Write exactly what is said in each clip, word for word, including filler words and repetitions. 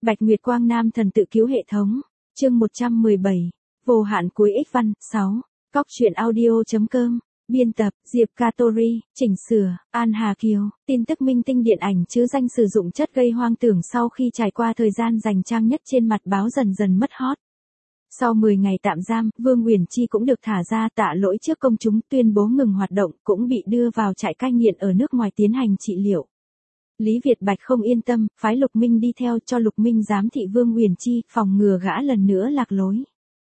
Bạch Nguyệt Quang Nam thần tự cứu hệ thống. Chương một trăm mười bảy. Vô hạn cuối ích văn. sáu. Cóc truyện audio.com. Biên tập, Diệp Catori, chỉnh sửa, An Hà Kiều. Tin tức minh tinh điện ảnh chứ danh sử dụng chất gây hoang tưởng sau khi trải qua thời gian dành trang nhất trên mặt báo dần dần mất hot. Sau mười ngày tạm giam, Vương Uyển Chi cũng được thả ra tạ lỗi trước công chúng, tuyên bố ngừng hoạt động, cũng bị đưa vào trại cai nghiện ở nước ngoài tiến hành trị liệu. Lý Việt Bạch không yên tâm, phái Lục Minh đi theo cho Lục Minh giám thị Vương Uyển Chi, phòng ngừa gã lần nữa lạc lối.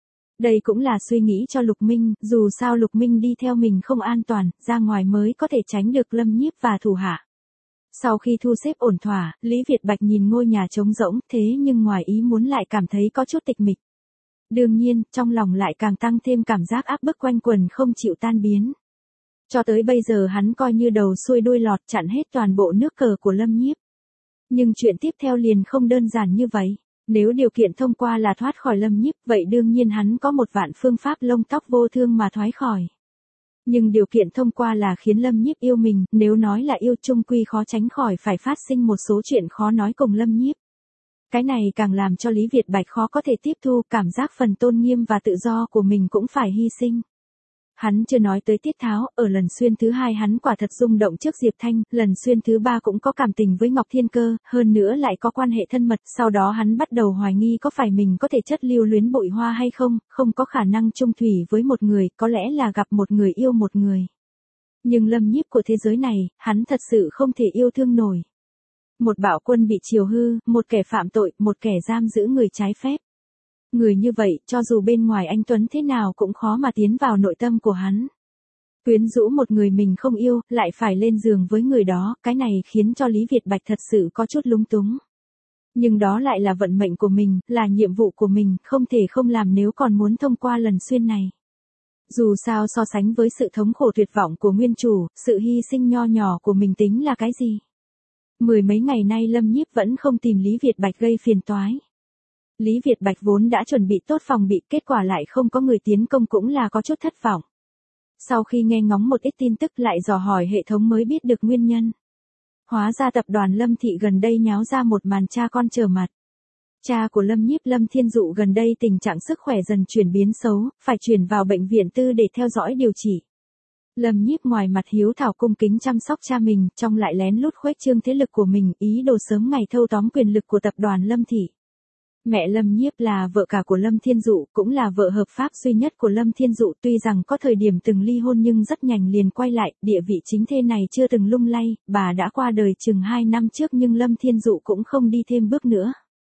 Đây cũng là suy nghĩ cho Lục Minh, dù sao Lục Minh đi theo mình không an toàn, ra ngoài mới có thể tránh được Lâm Nhiếp và thủ hạ. Sau khi thu xếp ổn thỏa, Lý Việt Bạch nhìn ngôi nhà trống rỗng, thế nhưng ngoài ý muốn lại cảm thấy có chút tịch mịch. Đương nhiên, trong lòng lại càng tăng thêm cảm giác áp bức quanh quần không chịu tan biến. Cho tới bây giờ hắn coi như đầu xuôi đuôi lọt chặn hết toàn bộ nước cờ của Lâm Nhiếp. Nhưng chuyện tiếp theo liền không đơn giản như vậy. Nếu điều kiện thông qua là thoát khỏi Lâm Nhiếp, vậy đương nhiên hắn có một vạn phương pháp lông tóc vô thương mà thoái khỏi. Nhưng điều kiện thông qua là khiến Lâm Nhiếp yêu mình, nếu nói là yêu chung quy khó tránh khỏi phải phát sinh một số chuyện khó nói cùng Lâm Nhiếp. Cái này càng làm cho Lý Việt Bạch khó có thể tiếp thu, cảm giác phần tôn nghiêm và tự do của mình cũng phải hy sinh. Hắn chưa nói tới tiết tháo, ở lần xuyên thứ hai hắn quả thật rung động trước Diệp Thanh, lần xuyên thứ ba cũng có cảm tình với Ngọc Thiên Cơ, hơn nữa lại có quan hệ thân mật, sau đó hắn bắt đầu hoài nghi có phải mình có thể chất lưu luyến bụi hoa hay không, không có khả năng chung thủy với một người, có lẽ là gặp một người yêu một người. Nhưng Lâm Nhiếp của thế giới này, hắn thật sự không thể yêu thương nổi. Một bạo quân bị chiều hư, một kẻ phạm tội, một kẻ giam giữ người trái phép. Người như vậy, cho dù bên ngoài anh Tuấn thế nào cũng khó mà tiến vào nội tâm của hắn. Quyến rũ một người mình không yêu, lại phải lên giường với người đó, cái này khiến cho Lý Việt Bạch thật sự có chút lúng túng. Nhưng đó lại là vận mệnh của mình, là nhiệm vụ của mình, không thể không làm nếu còn muốn thông qua lần xuyên này. Dù sao so sánh với sự thống khổ tuyệt vọng của nguyên chủ, sự hy sinh nho nhỏ của mình tính là cái gì? Mười mấy ngày nay Lâm Nhiếp vẫn không tìm Lý Việt Bạch gây phiền toái. Lý Việt Bạch vốn đã chuẩn bị tốt phòng bị, kết quả lại không có người tiến công cũng là có chút thất vọng. Sau khi nghe ngóng một ít tin tức lại dò hỏi hệ thống mới biết được nguyên nhân. Hóa ra tập đoàn Lâm Thị gần đây nháo ra một màn cha con trở mặt. Cha của Lâm Nhiếp Lâm Thiên Dụ gần đây tình trạng sức khỏe dần chuyển biến xấu, phải chuyển vào bệnh viện tư để theo dõi điều trị. Lâm Nhiếp ngoài mặt hiếu thảo cung kính chăm sóc cha mình, trong lại lén lút khuếch trương thế lực của mình, ý đồ sớm ngày thâu tóm quyền lực của tập đoàn Lâm Thị. Mẹ Lâm Nhiếp là vợ cả của Lâm Thiên Dụ, cũng là vợ hợp pháp duy nhất của Lâm Thiên Dụ, tuy rằng có thời điểm từng ly hôn nhưng rất nhanh liền quay lại, địa vị chính thê này chưa từng lung lay, bà đã qua đời chừng hai năm trước nhưng Lâm Thiên Dụ cũng không đi thêm bước nữa.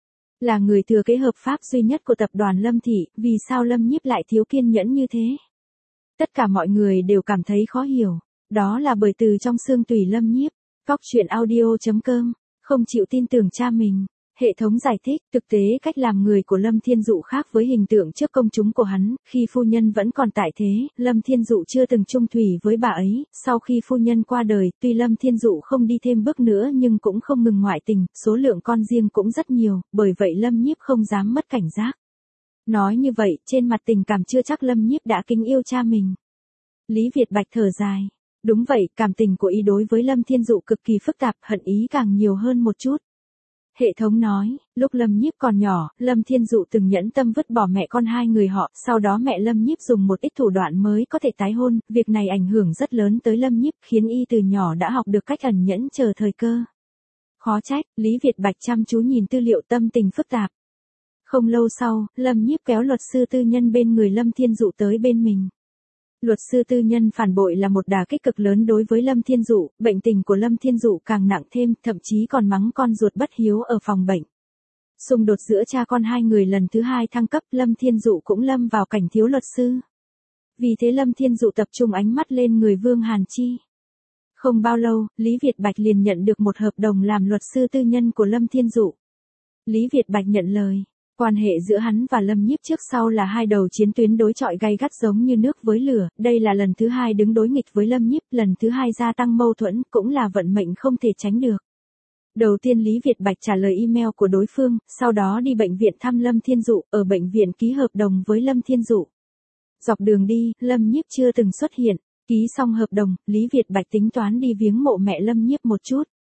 Là người thừa kế hợp pháp duy nhất của tập đoàn Lâm Thị, vì sao Lâm Nhiếp lại thiếu kiên nhẫn như thế? Tất cả mọi người đều cảm thấy khó hiểu, đó là bởi từ trong xương tủy Lâm Nhiếp. Cóc truyện audio.com, không chịu tin tưởng cha mình. Hệ thống giải thích, thực tế cách làm người của Lâm Thiên Dụ khác với hình tượng trước công chúng của hắn, khi phu nhân vẫn còn tại thế, Lâm Thiên Dụ chưa từng chung thủy với bà ấy, sau khi phu nhân qua đời, tuy Lâm Thiên Dụ không đi thêm bước nữa nhưng cũng không ngừng ngoại tình, số lượng con riêng cũng rất nhiều, bởi vậy Lâm Nhiếp không dám mất cảnh giác. Nói như vậy, trên mặt tình cảm chưa chắc Lâm Nhiếp đã kính yêu cha mình. Lý Việt Bạch thở dài. Đúng vậy, cảm tình của y đối với Lâm Thiên Dụ cực kỳ phức tạp, hận ý càng nhiều hơn một chút. Hệ thống nói, lúc Lâm Nhiếp còn nhỏ, Lâm Thiên Dụ từng nhẫn tâm vứt bỏ mẹ con hai người họ, sau đó mẹ Lâm Nhiếp dùng một ít thủ đoạn mới có thể tái hôn, việc này ảnh hưởng rất lớn tới Lâm Nhiếp, khiến y từ nhỏ đã học được cách ẩn nhẫn chờ thời cơ. Khó trách, Lý Việt Bạch chăm chú nhìn tư liệu, tâm tình phức tạp. Không lâu sau, Lâm Nhiếp kéo luật sư tư nhân bên người Lâm Thiên Dụ tới bên mình. Luật sư tư nhân phản bội là một đả kích cực lớn đối với Lâm Thiên Dụ, bệnh tình của Lâm Thiên Dụ càng nặng thêm, thậm chí còn mắng con ruột bất hiếu ở phòng bệnh. Xung đột giữa cha con hai người lần thứ hai thăng cấp, Lâm Thiên Dụ cũng lâm vào cảnh thiếu luật sư. Vì thế Lâm Thiên Dụ tập trung ánh mắt lên người Vương Hàn Chi. Không bao lâu, Lý Việt Bạch liền nhận được một hợp đồng làm luật sư tư nhân của Lâm Thiên Dụ. Lý Việt Bạch nhận lời. Quan hệ giữa hắn và Lâm Nhiếp trước sau là hai đầu chiến tuyến đối chọi gay gắt giống như nước với lửa, đây là lần thứ hai đứng đối nghịch với Lâm Nhiếp, lần thứ hai gia tăng mâu thuẫn, cũng là vận mệnh không thể tránh được. Đầu tiên Lý Việt Bạch trả lời email của đối phương, sau đó đi bệnh viện thăm Lâm Thiên Dụ, ở bệnh viện ký hợp đồng với Lâm Thiên Dụ. Dọc đường đi, Lâm Nhiếp chưa từng xuất hiện, ký xong hợp đồng, Lý Việt Bạch tính toán đi viếng mộ mẹ Lâm Nhiếp một chút.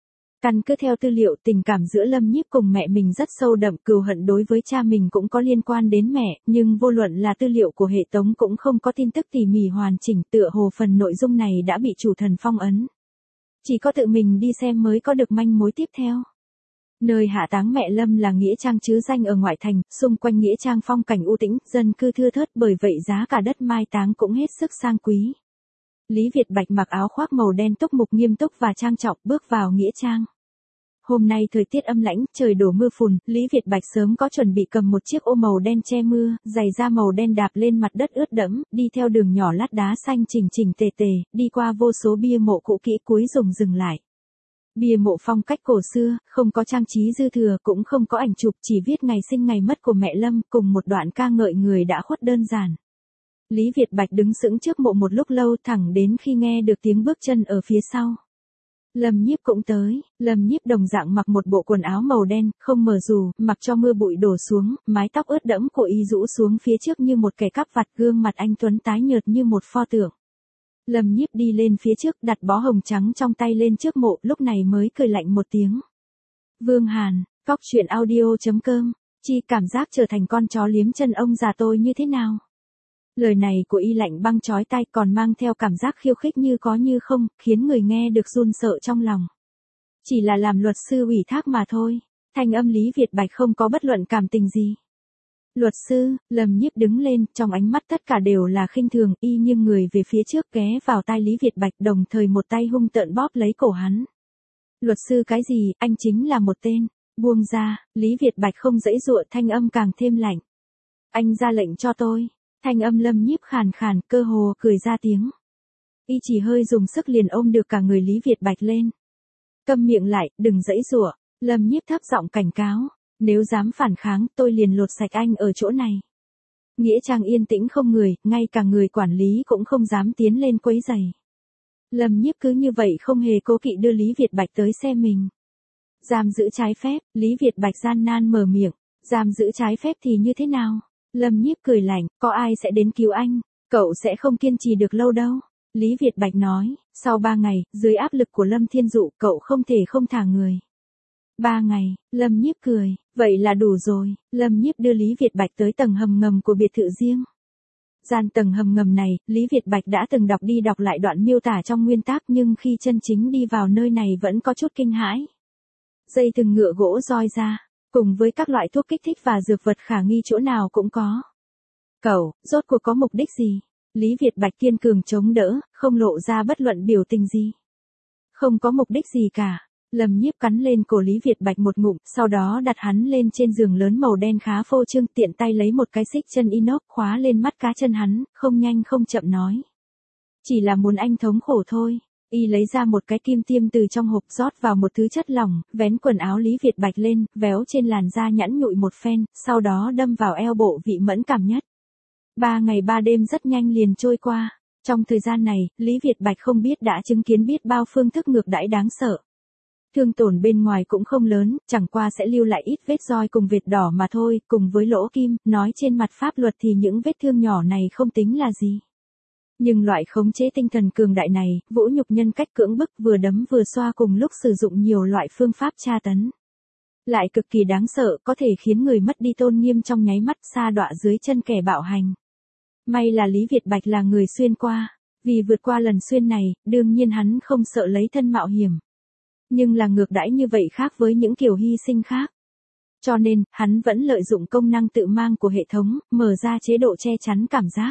Căn cứ theo tư liệu, tình cảm giữa Lâm Nhiếp cùng mẹ mình rất sâu đậm, cừu hận đối với cha mình cũng có liên quan đến mẹ, nhưng vô luận là tư liệu của hệ thống cũng không có tin tức tỉ mỉ hoàn chỉnh, tựa hồ phần nội dung này đã bị chủ thần phong ấn. Chỉ có tự mình đi xem mới có được manh mối tiếp theo. Nơi hạ táng mẹ Lâm là nghĩa trang chứ danh ở ngoại thành, xung quanh nghĩa trang phong cảnh u tĩnh, dân cư thưa thớt, bởi vậy giá cả đất mai táng cũng hết sức sang quý. Lý Việt Bạch mặc áo khoác màu đen túc mục nghiêm túc và trang trọng bước vào nghĩa trang. Hôm nay thời tiết âm lãnh, trời đổ mưa phùn, Lý Việt Bạch sớm có chuẩn bị cầm một chiếc ô màu đen che mưa, giày da màu đen đạp lên mặt đất ướt đẫm, đi theo đường nhỏ lát đá xanh chỉnh chỉnh tề tề, đi qua vô số bia mộ cũ kỹ cuối cùng dừng lại. Bia mộ phong cách cổ xưa, không có trang trí dư thừa, cũng không có ảnh chụp, chỉ viết ngày sinh ngày mất của mẹ Lâm, cùng một đoạn ca ngợi người đã khuất đơn giản. Lý Việt Bạch đứng sững trước mộ một lúc lâu, thẳng đến khi nghe được tiếng bước chân ở phía sau. Lâm Nhiếp cũng tới, Lâm Nhiếp đồng dạng mặc một bộ quần áo màu đen, không mở dù, mặc cho mưa bụi đổ xuống, mái tóc ướt đẫm của y rũ xuống phía trước như một kẻ cắp vặt, gương mặt anh tuấn tái nhợt như một pho tượng. Lâm Nhiếp đi lên phía trước, đặt bó hồng trắng trong tay lên trước mộ, lúc này mới cười lạnh một tiếng. Vương Hàn, cóc truyện audio chấm com, chi cảm giác trở thành con chó liếm chân ông già tôi như thế nào? Lời này của y lạnh băng chói tai, còn mang theo cảm giác khiêu khích như có như không, khiến người nghe được run sợ trong lòng. Chỉ là làm luật sư ủy thác mà thôi, thanh âm Lý Việt Bạch không có bất luận cảm tình gì. Luật sư, Lâm Nhiếp đứng lên, trong ánh mắt tất cả đều là khinh thường, y nghiêng người về phía trước ghé vào tai Lý Việt Bạch, đồng thời một tay hung tợn bóp lấy cổ hắn. Luật sư cái gì, anh chính là một tên, buông ra, Lý Việt Bạch không dãy dụa, thanh âm càng thêm lạnh. Anh ra lệnh cho tôi. Thanh âm Lâm Nhiếp khàn khàn, cơ hồ cười ra tiếng. Y chỉ hơi dùng sức liền ôm được cả người Lý Việt Bạch lên. Câm miệng lại, đừng giãy giụa, Lâm Nhiếp thấp giọng cảnh cáo, nếu dám phản kháng, tôi liền lột sạch anh ở chỗ này. Nghĩa trang yên tĩnh không người, ngay cả người quản lý cũng không dám tiến lên quấy rầy. Lâm Nhiếp cứ như vậy không hề cố kỵ đưa Lý Việt Bạch tới xe mình. Giam giữ trái phép, Lý Việt Bạch gian nan mở miệng, giam giữ trái phép thì như thế nào? Lâm Nhiếp cười lạnh, có ai sẽ đến cứu anh, cậu sẽ không kiên trì được lâu đâu. Lý Việt Bạch nói, sau ba ngày, dưới áp lực của Lâm Thiên Dụ, cậu không thể không thả người. Ba ngày, Lâm Nhiếp cười, vậy là đủ rồi. Lâm Nhiếp đưa Lý Việt Bạch tới tầng hầm ngầm của biệt thự riêng. Gian tầng hầm ngầm này, Lý Việt Bạch đã từng đọc đi đọc lại đoạn miêu tả trong nguyên tác, nhưng khi chân chính đi vào nơi này vẫn có chút kinh hãi. Dây thừng ngựa gỗ roi ra, cùng với các loại thuốc kích thích và dược vật khả nghi chỗ nào cũng có. Cậu, rốt cuộc có mục đích gì? Lý Việt Bạch kiên cường chống đỡ, không lộ ra bất luận biểu tình gì. Không có mục đích gì cả. Lâm Nhiếp cắn lên cổ Lý Việt Bạch một ngụm, sau đó đặt hắn lên trên giường lớn màu đen khá phô trương, tiện tay lấy một cái xích chân inox khóa lên mắt cá chân hắn, không nhanh không chậm nói. Chỉ là muốn anh thống khổ thôi. Y lấy ra một cái kim tiêm từ trong hộp, rót vào một thứ chất lỏng, vén quần áo Lý Việt Bạch lên, véo trên làn da nhẵn nhụi một phen, sau đó đâm vào eo bộ vị mẫn cảm nhất. Ba ngày ba đêm rất nhanh liền trôi qua. Trong thời gian này, Lý Việt Bạch không biết đã chứng kiến biết bao phương thức ngược đãi đáng sợ. Thương tổn bên ngoài cũng không lớn, chẳng qua sẽ lưu lại ít vết roi cùng vệt đỏ mà thôi, cùng với lỗ kim, nói trên mặt pháp luật thì những vết thương nhỏ này không tính là gì. Nhưng loại khống chế tinh thần cường đại này, vũ nhục nhân cách cưỡng bức, vừa đấm vừa xoa, cùng lúc sử dụng nhiều loại phương pháp tra tấn. Lại cực kỳ đáng sợ, có thể khiến người mất đi tôn nghiêm trong nháy mắt, sa đọa dưới chân kẻ bạo hành. May là Lý Việt Bạch là người xuyên qua, vì vượt qua lần xuyên này, đương nhiên hắn không sợ lấy thân mạo hiểm. Nhưng là ngược đãi như vậy khác với những kiểu hy sinh khác. Cho nên, hắn vẫn lợi dụng công năng tự mang của hệ thống, mở ra chế độ che chắn cảm giác.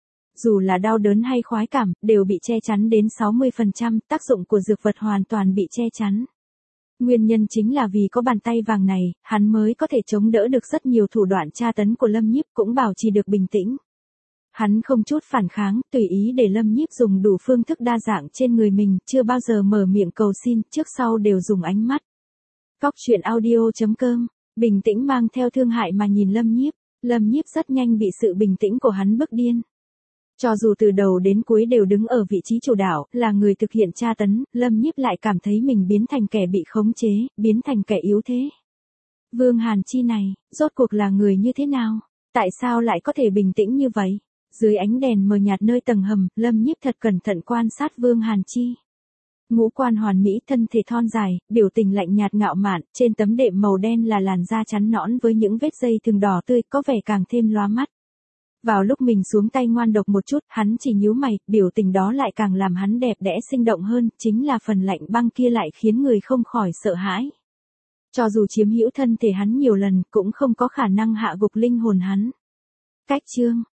Dù là đau đớn hay khoái cảm, đều bị che chắn đến sáu mươi phần trăm, tác dụng của dược vật hoàn toàn bị che chắn. Nguyên nhân chính là vì có bàn tay vàng này, hắn mới có thể chống đỡ được rất nhiều thủ đoạn tra tấn của Lâm Nhiếp, cũng bảo trì được bình tĩnh. Hắn không chút phản kháng, tùy ý để Lâm Nhiếp dùng đủ phương thức đa dạng trên người mình, chưa bao giờ mở miệng cầu xin, trước sau đều dùng ánh mắt. Cóc truyện audio chấm com, bình tĩnh mang theo thương hại mà nhìn Lâm Nhiếp. Lâm Nhiếp rất nhanh bị sự bình tĩnh của hắn bức điên. Cho dù từ đầu đến cuối đều đứng ở vị trí chủ đạo, là người thực hiện tra tấn, Lâm Nhiếp lại cảm thấy mình biến thành kẻ bị khống chế, biến thành kẻ yếu thế. Vương Hàn Chi này, rốt cuộc là người như thế nào? Tại sao lại có thể bình tĩnh như vậy? Dưới ánh đèn mờ nhạt nơi tầng hầm, Lâm Nhiếp thật cẩn thận quan sát Vương Hàn Chi. Ngũ quan hoàn mỹ, thân thể thon dài, biểu tình lạnh nhạt ngạo mạn, trên tấm đệm màu đen là làn da trắng nõn với những vết dây thừng đỏ tươi, có vẻ càng thêm lóa mắt. Vào lúc mình xuống tay ngoan độc một chút, hắn chỉ nhíu mày, biểu tình đó lại càng làm hắn đẹp đẽ sinh động hơn, chính là phần lạnh băng kia lại khiến người không khỏi sợ hãi. Cho dù chiếm hữu thân thể hắn nhiều lần, cũng không có khả năng hạ gục linh hồn hắn. Cách chương